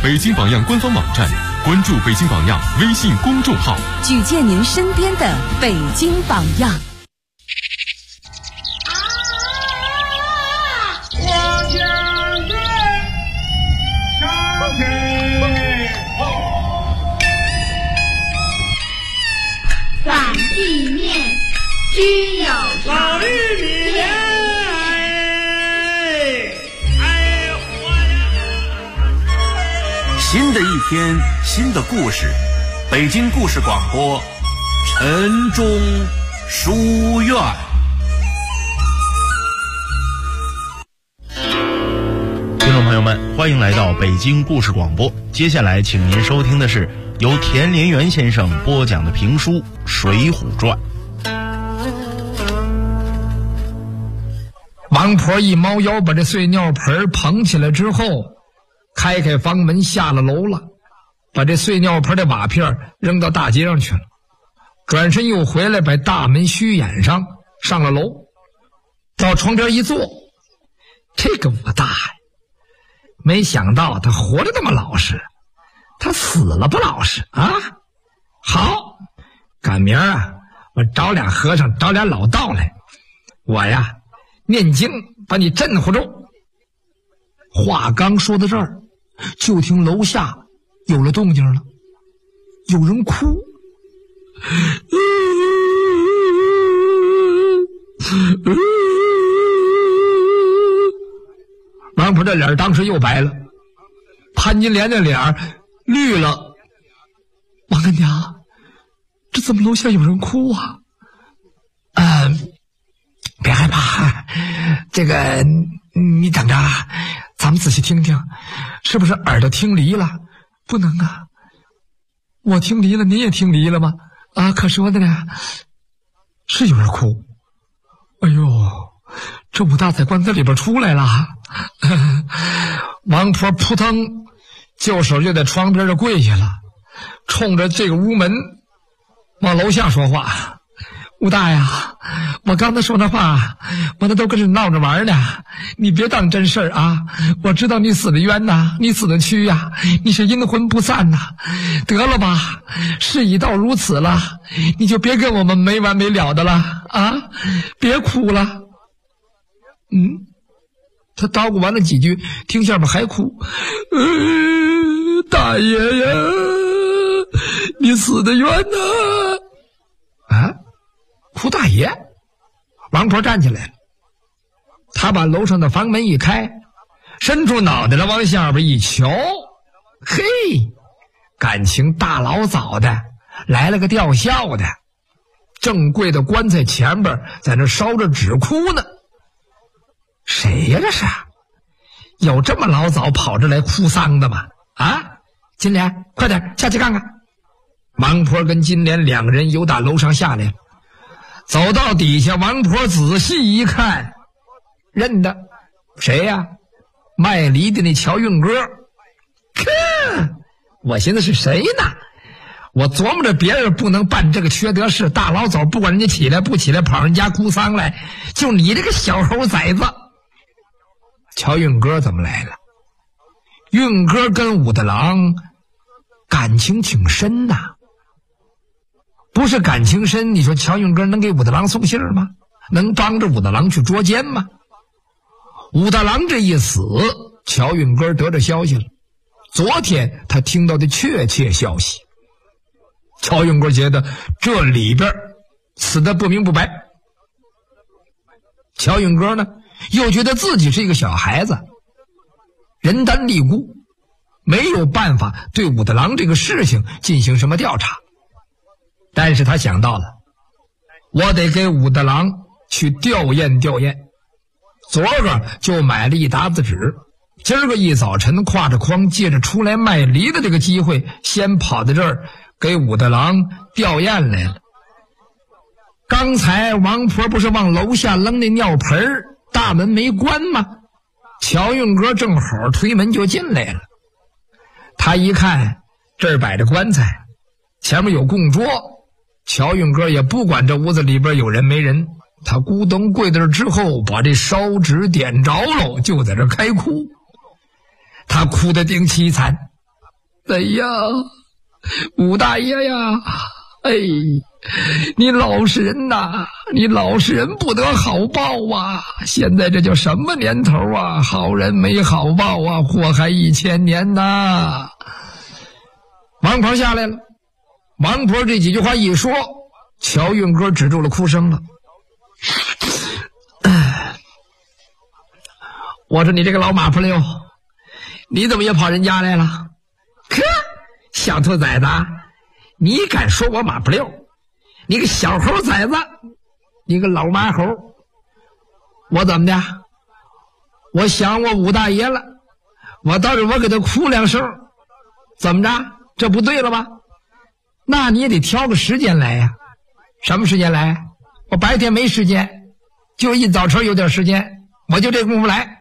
北京榜样官方网站，关注北京榜样微信公众号， 举荐您身边的北京榜样。 反地面居有老玉米新的一天，新的故事，北京故事广播，晨钟书院。 听众朋友们，欢迎来到北京故事广播。接下来，请您收听的是由田连元先生播讲的评书《水浒传》。 王婆一猫腰把这碎尿盆捧起来之后，开房门下了楼了，把这碎尿盆的瓦片扔到大街上去了，转身又回来把大门虚掩上，上了楼，到床边一坐。这个武大爷没想到他活着那么老实，他死了不老实啊！好，赶明儿啊，我找俩和尚，找俩老道来，我呀念经把你镇唬住。话刚说到这儿，就听楼下有了动静了，有人哭。王婆这脸当时又白了，潘金莲的脸绿了。王干娘，这怎么楼下有人哭啊？别害怕，这个你等着，咱们仔细听听，是不是耳朵听离了？不能啊，我听离了，你也听离了吗？啊，可说的呢，是有人哭。哎呦，这武大在棺材里边出来了。王婆扑腾就手就在窗边就跪下了，冲着这个屋门往楼下说话。武大呀，我刚才说那话，我那都跟着闹着玩呢，你别当真事儿啊！我知道你死的冤呐，你死的屈呀，你是阴魂不散呐。得了吧，事已到如此了，你就别跟我们没完没了的了啊！别哭了。他叨咕完了几句，听下边还哭。大爷呀，你死的冤呐！啊？哭大爷！王婆站起来了，他把楼上的房门一开，伸出脑袋来往下边一瞧，嘿，感情大老早的来了个吊孝的，正跪到棺材前边，在那烧着纸哭呢。谁呀这是？有这么老早跑这来哭丧的吗？啊，金莲，快点下去看看。王婆跟金莲两个人由打楼上下来了，走到底下，王婆仔细一看，认得谁呀？卖梨的那乔运哥。我寻思是谁呢？我琢磨着别人不能办这个缺德事，大老早不管人家起来不起来跑人家哭丧来，就你这个小猴崽子。乔运哥怎么来了？运哥跟武大郎感情挺深呐。不是感情深，你说乔运哥能给武大郎送信吗？能帮着武大郎去捉奸吗？武大郎这一死，乔运哥得着消息了。昨天他听到的确切消息，乔运哥觉得这里边死得不明不白。乔运哥呢，又觉得自己是一个小孩子，人单力孤，没有办法对武大郎这个事情进行什么调查。但是他想到了，我得给武大郎去吊唁吊唁。昨个就买了一沓子纸，今儿个一早晨挎着筐，借着出来卖梨的这个机会，先跑到这儿给武大郎吊唁来了。刚才王婆不是往楼下扔那尿盆，大门没关吗？乔运哥正好推门就进来了。他一看这儿摆着棺材，前面有供桌，乔运哥也不管这屋子里边有人没人，他咕咚跪在这之后，把这烧纸点着了，就在这开哭。他哭得挺凄惨， 哎呀，武大爷呀，哎，你老实人呐，你老实人不得好报啊！现在这叫什么年头啊？好人没好报啊，祸害1000年呐！王婆下来了，王婆这几句话一说，乔运哥止住了哭声了。我说你这个老马不溜，你怎么也跑人家来了？呵，小兔崽子，你敢说我马不溜？你个小猴崽子，你个老马猴，我怎么的？我想我武大爷了，我倒是我给他哭2声，怎么着？这不对了吧？那你也得挑个时间来呀。什么时间来？我白天没时间，就一早晨有点时间，我就这功夫来。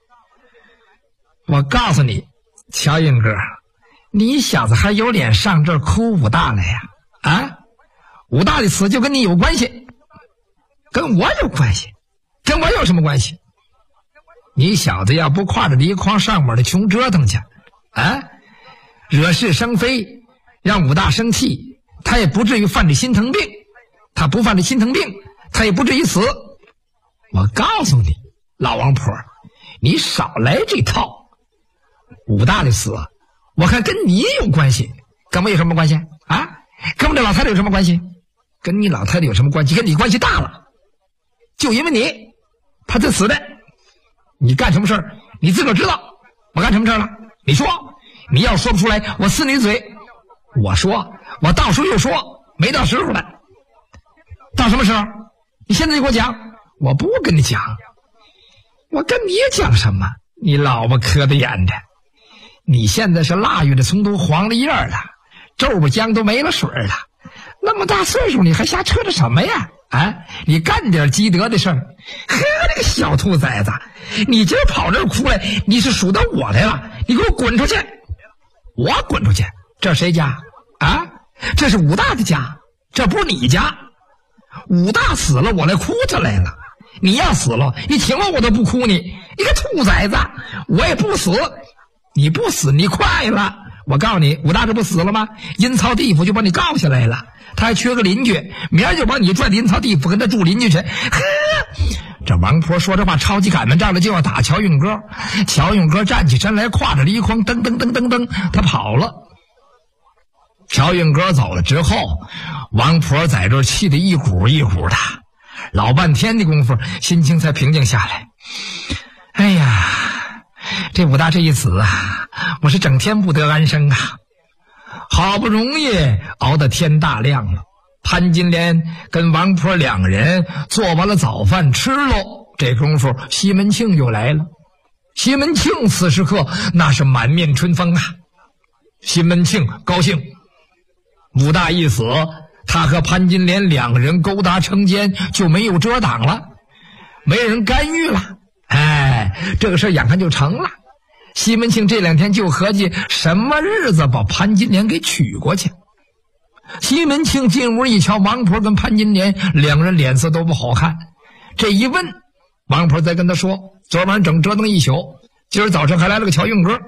我告诉你，乔运哥，你小子还有脸上这儿哭武大来呀？啊，武大的死就跟你有关系，跟我有关系，跟我有什么关系？你小子要不挎着泥筐上门的穷折腾去，啊，惹是生非，让武大生气，他也不至于犯这心疼病，他不犯这心疼病，他也不至于死。我告诉你，老王婆，你少来这套。武大的死，我看跟你有关系，跟我有什么关系啊？跟我这老太太有什么关系？跟你老太太有什么关系？跟你关系大了，就因为你，他才死的。你干什么事儿，你自个儿知道。我干什么事儿了？你说，你要说不出来，我撕你嘴。我说，我到时候又说，没到时候了。到什么时候？你现在就给我讲。我不跟你讲，我跟你讲什么？你老婆磕的眼的。你现在是腊月的葱都黄了叶了，皱巴姜都没了水了，那么大岁数你还瞎扯着什么呀？啊，你干点积德的事儿。呵，那个小兔崽子，你今儿跑这儿哭来，你是数到我来了，你给我滚出去！我滚出去？这谁家啊？这是武大的家，这不是你家。武大死了，我来哭他来了。你要死了，你请我都不哭你。你个兔崽子，我也不死。你不死你快了，我告诉你，武大这不死了吗？阴曹地府就把你告下来了，他还缺个邻居，明儿就把你拽到阴曹地府跟他住邻居去。呵，这王婆说这话抄起擀面杖来就要打乔运哥。乔运哥站起身来，挎着梨筐，噔噔噔噔噔，他跑了。乔运哥走了之后，王婆在这气得一股一股的，老半天的功夫，心情才平静下来。哎呀，这武大这一死啊，我是整天不得安生啊！好不容易熬到天大亮了，潘金莲跟王婆2人做完了早饭吃喽，这功夫西门庆就来了。西门庆此时刻那是满面春风啊！西门庆高兴，武大一死，他和潘金莲2个人勾搭成奸，就没有遮挡了，没人干预了。哎，这个事眼看就成了。西门庆这2天就合计什么日子把潘金莲给娶过去。西门庆进屋一瞧，王婆跟潘金莲2人脸色都不好看。这一问，王婆再跟他说，昨晚整折腾一宿，今儿早晨还来了个乔运哥。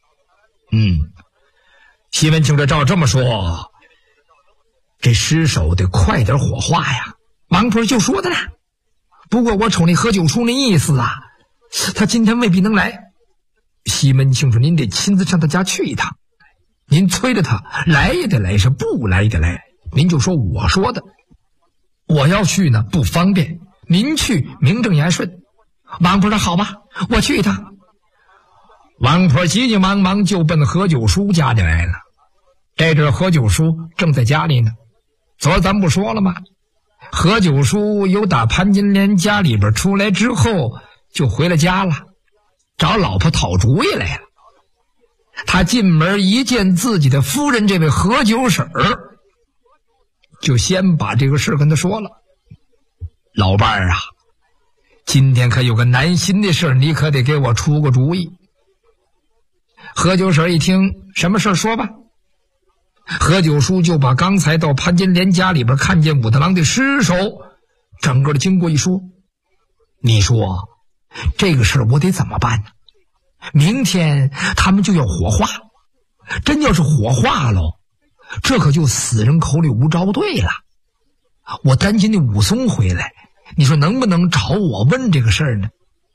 西门庆这么说，这尸首得快点火化呀。王婆就说的了，不过我瞅那何九叔那意思啊，他今天未必能来。西门庆说，您得亲自上他家去一趟，您催着他来也得来，是不来也得来，您就说我说的。我要去呢不方便，您去名正言顺。王婆说好吧，我去一趟。王婆急急忙忙就奔何九叔家里来了。这阵何九叔正在家里呢。昨儿咱不说了吗？何九叔由打潘金莲家里边出来之后就回了家了，找老婆讨主意来了。他进门一见自己的夫人这位何九婶儿，就先把这个事跟他说了。老伴儿啊，今天可有个难心的事，你可得给我出个主意。何九婶一听，什么事说吧。何九叔就把刚才到潘金莲家里边看见武大郎的尸首整个的经过一说。你说这个事我得怎么办呢？明天他们就要火化， 真要是火化喽，这可就死人口里无招对了。我担心那武松回来，你说能不能找我问这个事儿呢？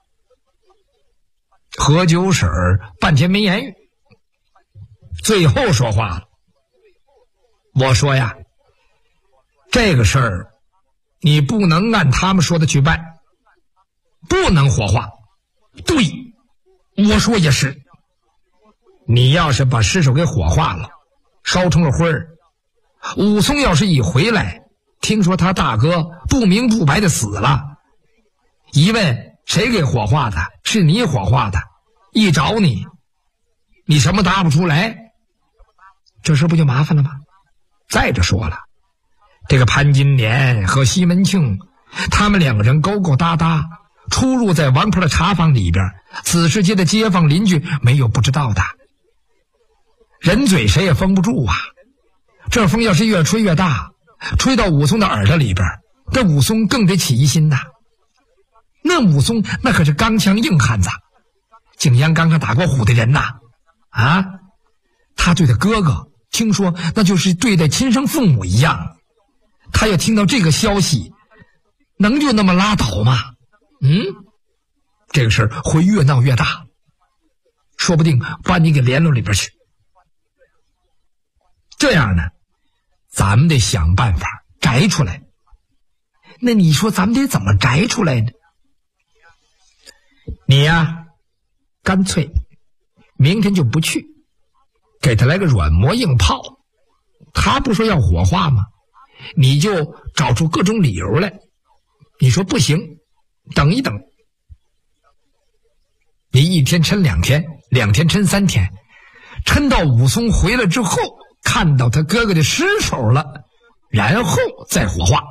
何九婶半天没言语，最后说话了。我说呀，这个事儿你不能按他们说的去办，不能火化。对，我说也是。你要是把尸首给火化了，烧成了灰儿，武松要是一回来，听说他大哥不明不白的死了，一问谁给火化的，是你火化的，一找你什么答不出来，这事不就麻烦了吗？再者说了，这个潘金莲和西门庆他们两个人勾勾搭搭，出入在王婆的茶坊里边，此世界的街坊邻居没有不知道的。人嘴谁也封不住啊，这风要是越吹越大，吹到武松的耳朵里边，这武松更得起疑心呐。那武松那可是刚强硬汉子，景阳冈上打过虎的人呐。啊，他对他哥哥听说那就是对待亲生父母一样，他要听到这个消息，能就那么拉倒吗？这个事儿会越闹越大，说不定把你给连到里边去。这样呢，咱们得想办法摘出来。那你说咱们得怎么摘出来呢？你呀，干脆明天就不去，给他来个软磨硬泡。他不说要火化吗？你就找出各种理由来。你说不行，等一等。你一天抻2天，2天抻3天，抻到武松回来之后，看到他哥哥的尸首了，然后再火化。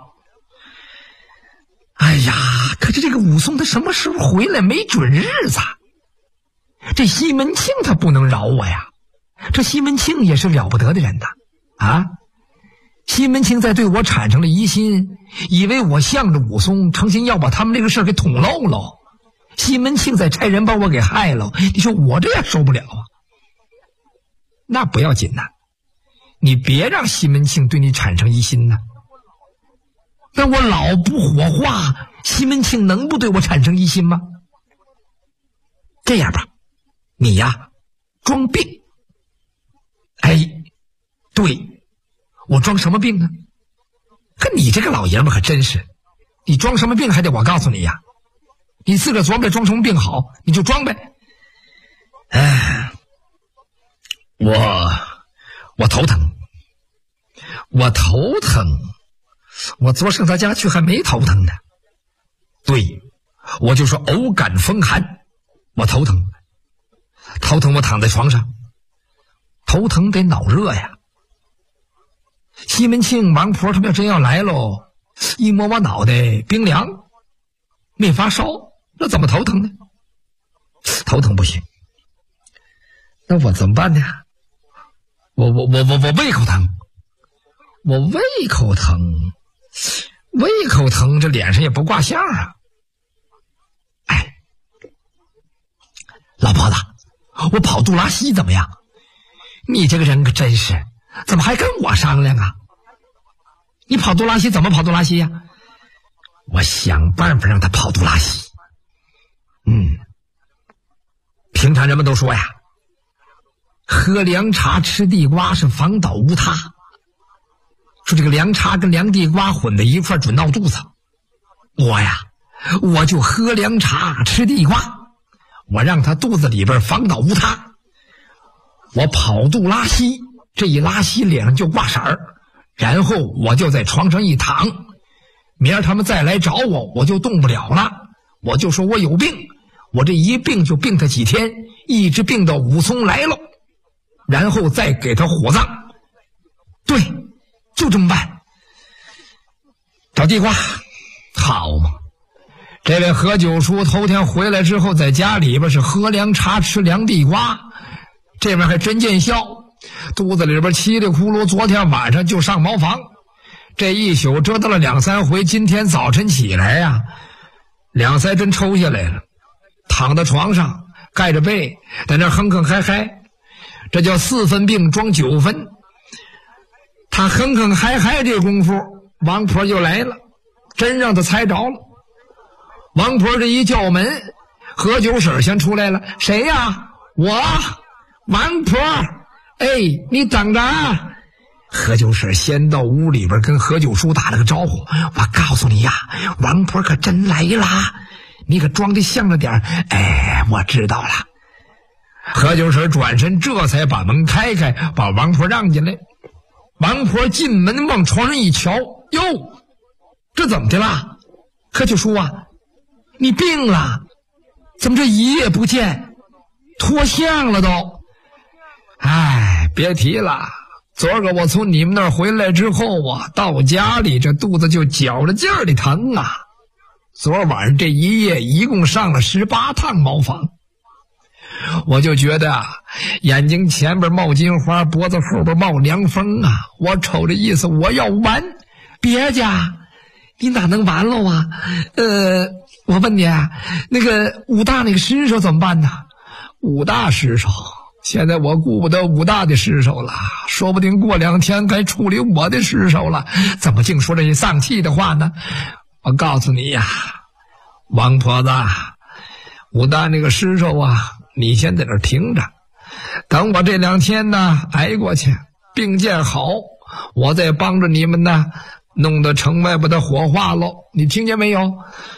哎呀，可是这个武松他什么时候回来没准日子，这西门庆他不能饶我呀。这西门庆也是了不得的人呐。啊，西门庆在对我产生了疑心，以为我向着武松诚心要把他们这个事儿给捅漏了。西门庆在差人把我给害了，你说我这也受不了啊。那不要紧呐，你别让西门庆对你产生疑心呐。那我老不火化，西门庆能不对我产生疑心吗？这样吧，你呀装病。哎，对，我装什么病呢？可你这个老爷们可真是，你装什么病还得我告诉你呀？你自个儿琢磨着装什么病好，你就装呗。我头疼，我昨儿上他家去还没头疼呢。对，我就说偶感风寒，我头疼，我躺在床上，头疼得脑热呀。西门庆王婆他们要真要来喽，一摸我脑袋冰凉，没发烧，那怎么头疼呢？头疼不行，那我怎么办呢？我胃口疼，胃口疼，这脸上也不挂相啊。哎，老婆子，我跑杜拉西怎么样？你这个人可真是，怎么还跟我商量啊？你跑杜拉西怎么跑杜拉西呀？我想办法让他跑杜拉西。平常人们都说呀，喝凉茶吃地瓜是防倒无他，说这个凉茶跟凉地瓜混在一块准闹肚子。我就喝凉茶吃地瓜，我让他肚子里边防倒无他。我跑肚拉稀，这一拉稀脸上就挂色儿，然后我就在床上一躺，明儿他们再来找我就动不了了，我就说我有病，我这一病就病他几天，一直病到武松来了，然后再给他火葬。对，就这么办。找地瓜好嘛，这位何九叔头天回来之后，在家里边是喝凉茶吃凉地瓜，这边还真见效，肚子里边稀里咕噜，昨天晚上就上茅房，这一宿折腾了2、3回，今天早晨起来呀，2、3针抽下来了，躺在床上盖着被，在那哼哼嗨嗨。 这叫4分病装9分。他哼哼嗨嗨这功夫，王婆就来了，真让他猜着了。王婆这一叫门，何九婶先出来了。谁呀？我，王婆。哎，你等着啊！何九婶先到屋里边跟何九叔打了个招呼。我告诉你呀，王婆可真来了，你可装得像着点。哎，我知道了。何九婶转身，这才把门开开，把王婆让进来。王婆进门往床上一瞧，哟，这怎么的了？何九叔啊，你病了？怎么这一夜不见，脱相了都？哎，别提了，昨个我从你们那儿回来之后啊，到家里这肚子就绞着劲儿的疼啊。昨晚上这一夜一共上了18趟茅房，我就觉得啊，眼睛前边冒金花，脖子后边冒凉风啊。我瞅这意思，我要完。别家，你哪能完了啊？我问你，那个武大那个尸首怎么办呢？武大尸首，现在我顾不得武大的尸首了，说不定过2天该处理我的尸首了。怎么净说这些丧气的话呢？我告诉你呀，王婆子，武大那个尸首啊，你先在这儿停着，等我这2天呢挨过去，病见好，我再帮着你们呢弄到城外把它火化喽。你听见没有？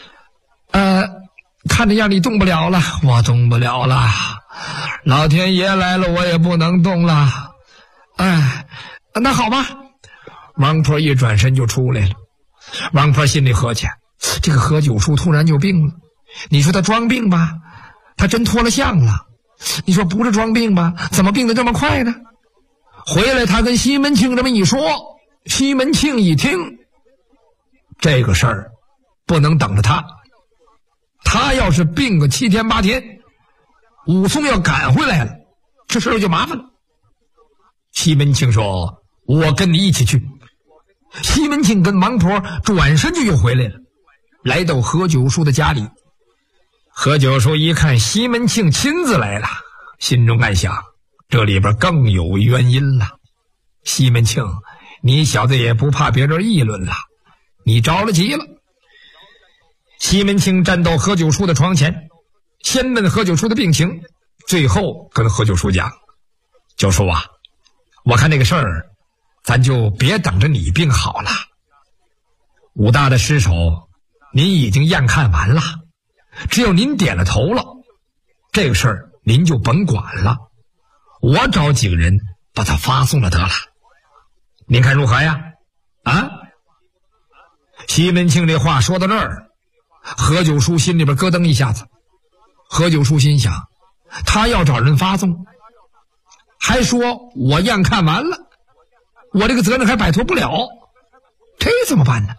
看这样你动不了了。我动不了了，老天爷来了，我也不能动了。哎，那好吧。王婆一转身就出来了。王婆心里合计，这个何九叔突然就病了，你说他装病吧，他真脱了相了。你说不是装病吧，怎么病得这么快呢？回来他跟西门庆这么一说，西门庆一听，这个事儿不能等着他要是病个7天8天，武松要赶回来了，这事儿就麻烦了。西门庆说，我跟你一起去。西门庆跟王婆转身就又回来了，来到何九叔的家里。何九叔一看西门庆亲自来了，心中暗想，这里边更有原因了。西门庆，你小子也不怕别人议论了，你着了急了。西门庆站到何九叔的床前，先问何九叔的病情，最后跟何九叔讲，九叔啊，我看这个事儿咱就别等着你病好了。武大的尸首您已经验看完了，只要您点了头了，这个事儿您就甭管了，我找几个人把他发送了得了。您看如何呀？啊？西门庆这话说到这儿，何九叔心里边咯噔一下子。何九叔心想，他要找人发送，还说我验看完了，我这个责任还摆脱不了，这怎么办呢？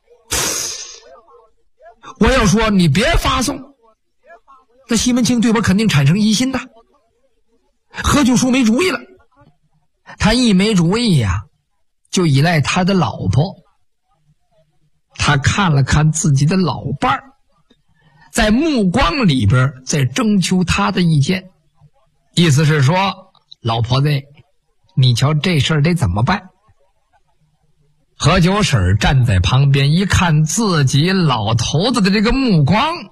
我要说你别发送，那西门庆对我肯定产生疑心的。何九叔没主意了，他一没主意呀，就依赖他的老婆。他看了看自己的老伴儿，在目光里边在征求他的意见，意思是说，老婆子，你瞧这事儿得怎么办？何九婶站在旁边一看自己老头子的这个目光，